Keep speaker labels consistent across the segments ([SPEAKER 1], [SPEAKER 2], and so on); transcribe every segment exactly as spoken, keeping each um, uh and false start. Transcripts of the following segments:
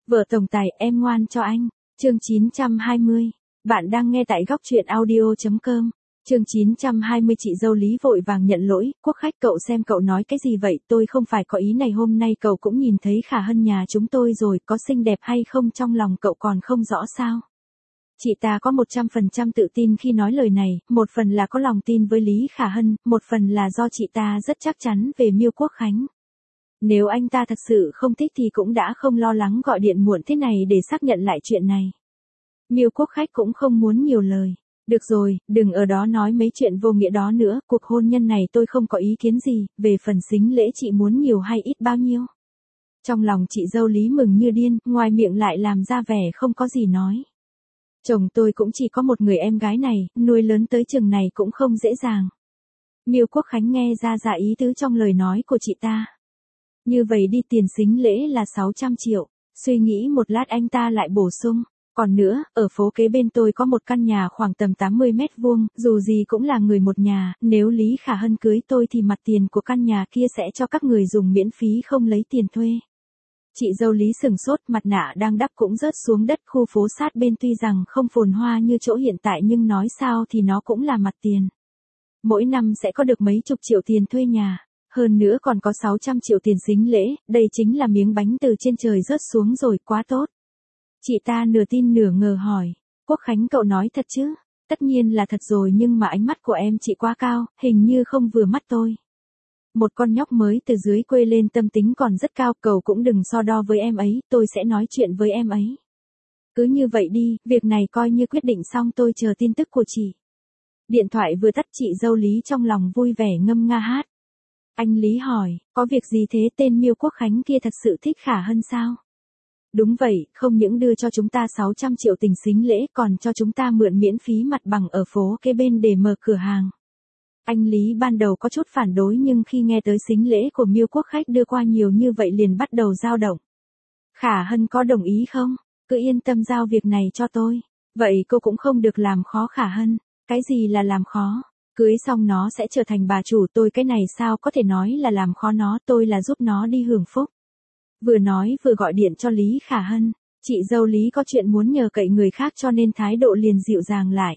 [SPEAKER 1] Vợ tổng tài, em ngoan cho anh. Chương chín trăm hai mươi. Bạn đang nghe tại góc truyện audio chấm com. Chương chín trăm hai mươi. Chị dâu Lý vội vàng nhận lỗi. Quốc khách, cậu xem cậu nói cái gì vậy, tôi không phải có ý này. Hôm nay cậu cũng nhìn thấy Khả Hân nhà chúng tôi rồi, có xinh đẹp hay không trong lòng cậu còn không rõ sao? Chị ta có một trăm phần trăm tự tin khi nói lời này, một phần là có lòng tin với Lý Khả Hân, một phần là do chị ta rất chắc chắn về Miêu Quốc Khánh. Nếu anh ta thật sự không thích thì cũng đã không lo lắng gọi điện muộn thế này để xác nhận lại chuyện này. Miêu Quốc khách cũng không muốn nhiều lời. Được rồi, đừng ở đó nói mấy chuyện vô nghĩa đó nữa, cuộc hôn nhân này tôi không có ý kiến gì, về phần sính lễ chị muốn nhiều hay ít bao nhiêu. Trong lòng chị dâu Lý mừng như điên, ngoài miệng lại làm ra vẻ không có gì nói. Chồng tôi cũng chỉ có một người em gái này, nuôi lớn tới chừng này cũng không dễ dàng. Miêu Quốc Khánh nghe ra ra ý tứ trong lời nói của chị ta. Như vậy đi, tiền sính lễ là sáu trăm triệu, suy nghĩ một lát anh ta lại bổ sung. Còn nữa, ở phố kế bên tôi có một căn nhà khoảng tầm tám mươi mét vuông, dù gì cũng là người một nhà, nếu Lý Khả Hân cưới tôi thì mặt tiền của căn nhà kia sẽ cho các người dùng miễn phí không lấy tiền thuê. Chị dâu Lý sừng sốt, mặt nạ đang đắp cũng rớt xuống đất. Khu phố sát bên tuy rằng không phồn hoa như chỗ hiện tại nhưng nói sao thì nó cũng là mặt tiền. Mỗi năm sẽ có được mấy chục triệu tiền thuê nhà. Hơn nữa còn có sáu trăm triệu tiền sính lễ, đây chính là miếng bánh từ trên trời rớt xuống rồi, quá tốt. Chị ta nửa tin nửa ngờ hỏi, Quốc Khánh cậu nói thật chứ? Tất nhiên là thật rồi, nhưng mà ánh mắt của em chị quá cao, hình như không vừa mắt tôi. Một con nhóc mới từ dưới quê lên tâm tính còn rất cao, cậu cũng đừng so đo với em ấy, tôi sẽ nói chuyện với em ấy. Cứ như vậy đi, việc này coi như quyết định xong, tôi chờ tin tức của chị. Điện thoại vừa tắt, chị dâu Lý trong lòng vui vẻ ngâm nga hát. Anh Lý hỏi, có việc gì thế, tên Miêu Quốc Khánh kia thật sự thích Khả Hân sao? Đúng vậy, không những đưa cho chúng ta sáu trăm triệu tình sính lễ còn cho chúng ta mượn miễn phí mặt bằng ở phố kế bên để mở cửa hàng. Anh Lý ban đầu có chút phản đối nhưng khi nghe tới sính lễ của Miêu Quốc khách đưa qua nhiều như vậy liền bắt đầu dao động. Khả Hân có đồng ý không? Cứ yên tâm giao việc này cho tôi. Vậy cô cũng không được làm khó Khả Hân. Cái gì là làm khó? Cưới xong nó sẽ trở thành bà chủ tôi, cái này sao có thể nói là làm khó nó, tôi là giúp nó đi hưởng phúc. Vừa nói vừa gọi điện cho Lý Khả Hân, chị dâu Lý có chuyện muốn nhờ cậy người khác cho nên thái độ liền dịu dàng lại.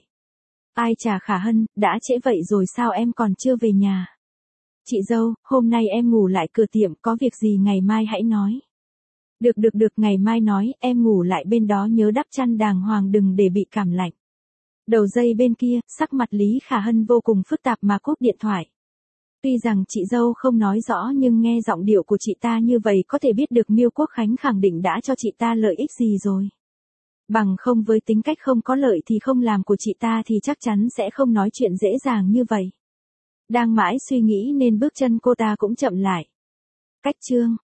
[SPEAKER 1] Ai chà Khả Hân, đã trễ vậy rồi sao em còn chưa về nhà? Chị dâu, hôm nay em ngủ lại cửa tiệm, có việc gì ngày mai hãy nói. Được được được, ngày mai nói, em ngủ lại bên đó nhớ đắp chăn đàng hoàng đừng để bị cảm lạnh. Đầu dây bên kia, sắc mặt Lý Khả Hân vô cùng phức tạp mà cúp điện thoại. Tuy rằng chị dâu không nói rõ nhưng nghe giọng điệu của chị ta như vậy có thể biết được Miêu Quốc Khánh khẳng định đã cho chị ta lợi ích gì rồi. Bằng không với tính cách không có lợi thì không làm của chị ta thì chắc chắn sẽ không nói chuyện dễ dàng như vậy. Đang mãi suy nghĩ nên bước chân cô ta cũng chậm lại. Cách chương